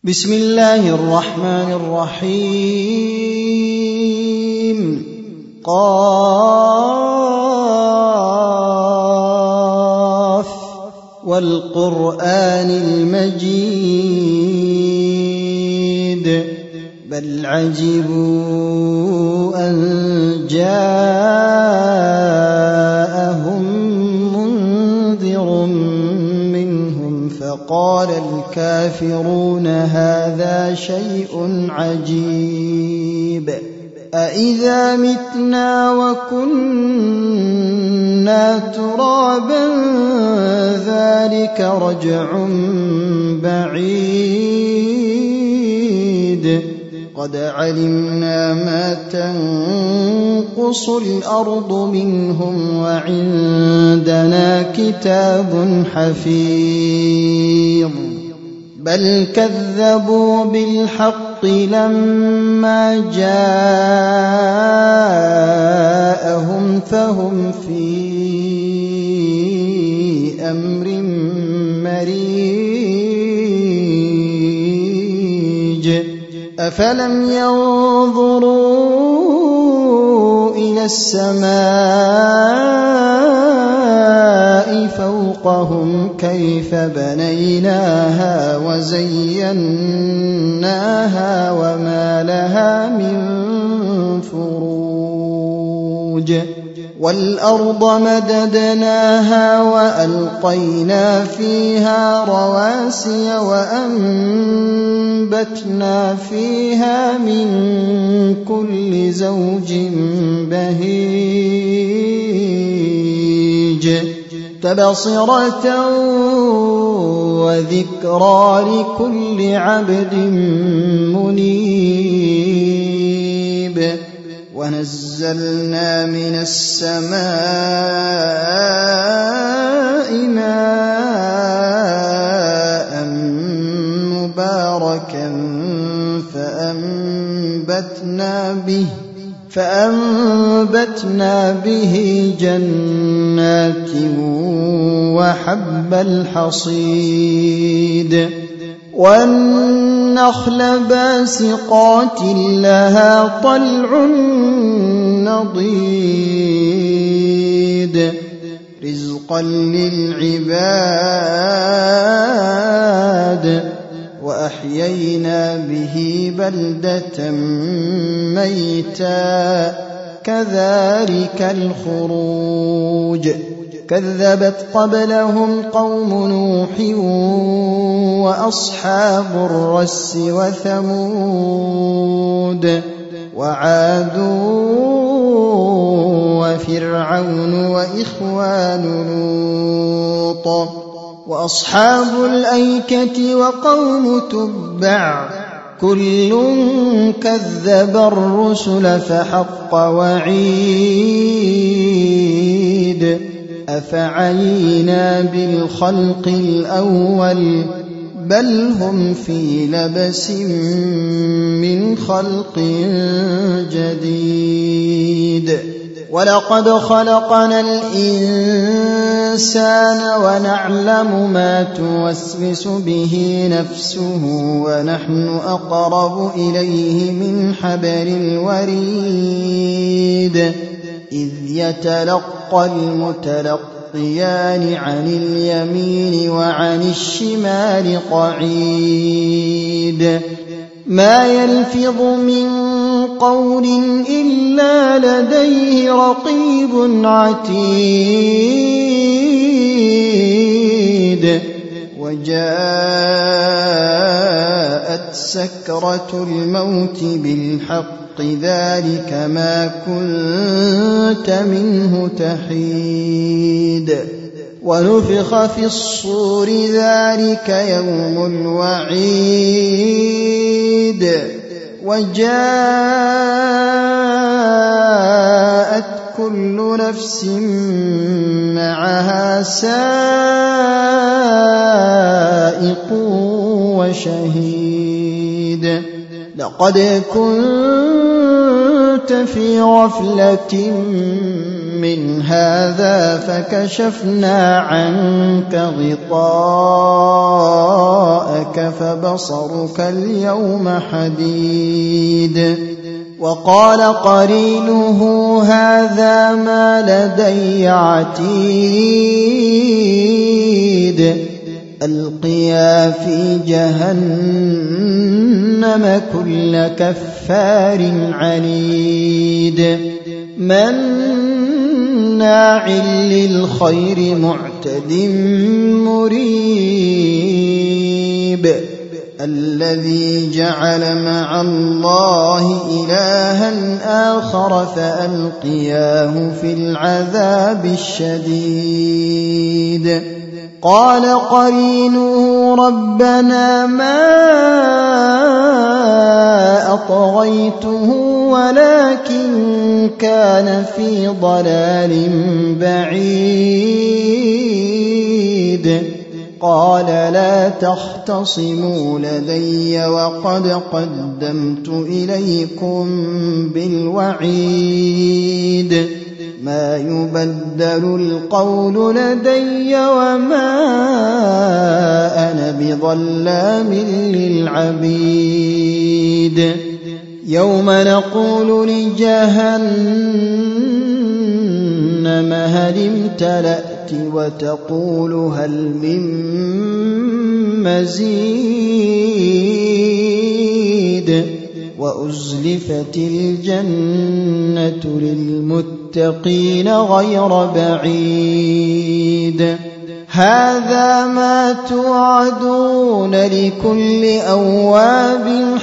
بسم الله الرحمن الرحيم قاف والقرآن المجيد بل عجبوا أن جاءهم منذر منهم فقال الكافرون هذا شيء عجيب أإذا متنا وكنا ترابا ذلك رجع بعيد قد علمنا ما تنقص الأرض منهم وعندنا كتاب حفيظ بل كذبوا بالحق لما جاءهم فهم في أمر مريج أفلم ينظروا إلى السماء فوقهم كيف بنيناها وزيناها وما لها من فروج والأرض مددناها وألقينا فيها رواسي وأنبتنا فيها من كل زوج بهيج تبصرة وذكرى لكل عبد منيب ونزلنا من السماء ماء مباركا فأنبتنا به جنات وحب الحصيد والنخل باسقات لها طلع نضيد رزقا للعباد وأحيينا به بلدة ميتا كذلك الخروج كذبت قبلهم قوم نوح وأصحاب الرس وثمود وعاد وفرعون وإخوان لوط وأصحاب الأيكة وقوم تبع كل كذب الرسل فحق وعيد أفعينا بالخلق الأول بل هم في لبس من خلق جديد ولقد خلقنا الإنسان ونعلم ما توسوس به نفسه ونحن أقرب إليه من حبل الوريد إذ يتلقى المتلقيان عن اليمين وعن الشمال قعيد ما يلفظ من قول إلا لديه رقيب عتيد وجاءت سكرة الموت بالحق ذلك ما كنت منه تحيد ونفخ في الصور ذلك يوم الوعيد وجاءت كل نفس معها سائق وشهيد لقد كنت في غفلة من هذا فكشفنا عنك غطاءك فبصرك اليوم حديد وقال قرينه هذا ما لدي عتيد ألقيا في جهنم كل كفار عنيد مناع للخير معتد مريب الذي جعل مع الله إلها آخر فألقياه في العذاب الشديد قال قرينه ربنا ما أطغيته ولكن كان في ضلال بعيد قال لا تختصموا لدي وقد قدمت إليكم بالوعيد ما يبدل القول لدي وما أنا بظلام للعبيد يوم نقول لجهنم هل امتلأت وتقول هل من مزيد وأزلفت الجنة للمتقين غير بعيد هذا ما توعدون لكل أواب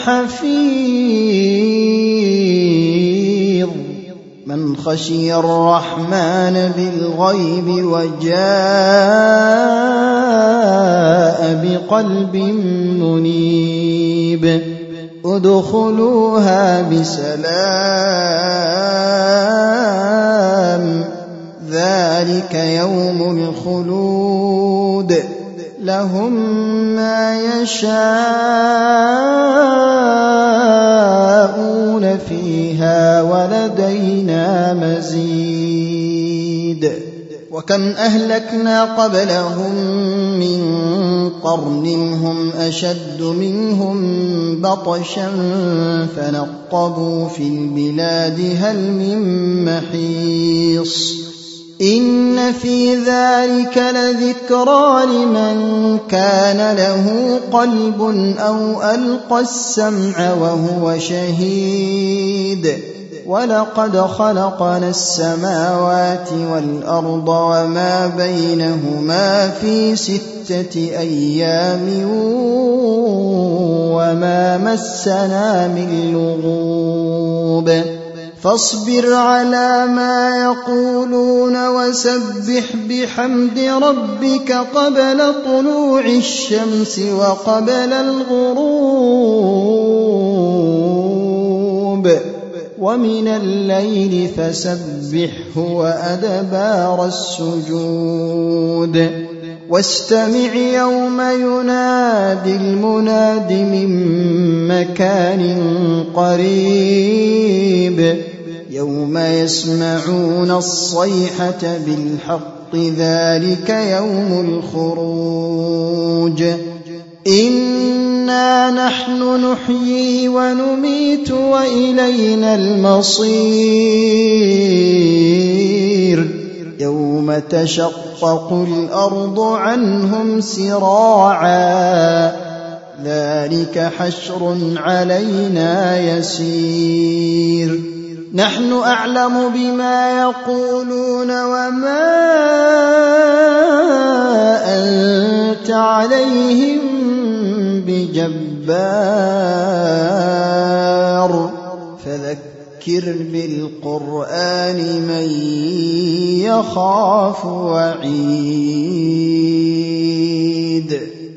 حفيظ من خشي الرحمن بالغيب وجاء بقلب منيب ادخلوها بسلام ذلك يوم الخلود لهم ما يشاءون فيها ولدينا مزيد وكم أهلكنا قبلهم من قرن هم أشد منهم بطشا فنقبوا في البلاد هل من محيص إن في ذلك لذكرى لمن كان له قلب أو ألقى السمع وهو شهيد ولقد خلقنا السماوات والأرض وما بينهما في 6 أيام وما مسنا من لغوب فاصبر على ما يقولون وسبح بحمد ربك قبل طلوع الشمس وقبل الغروب ومن الليل فسبحه وأدبار السجود واستمع يوم ينادي المناد من مكان قريب يوم يسمعون الصيحة بالحق ذلك يوم الخروج إنا نحن نحيي ونميت وإلينا المصير يوم تشقق الأرض عنهم سراعا ذلك حشر علينا يسير نحن أعلم بما يقولون وما أنت عليهم بجبار فذكر بالقرآن من يخاف وعيد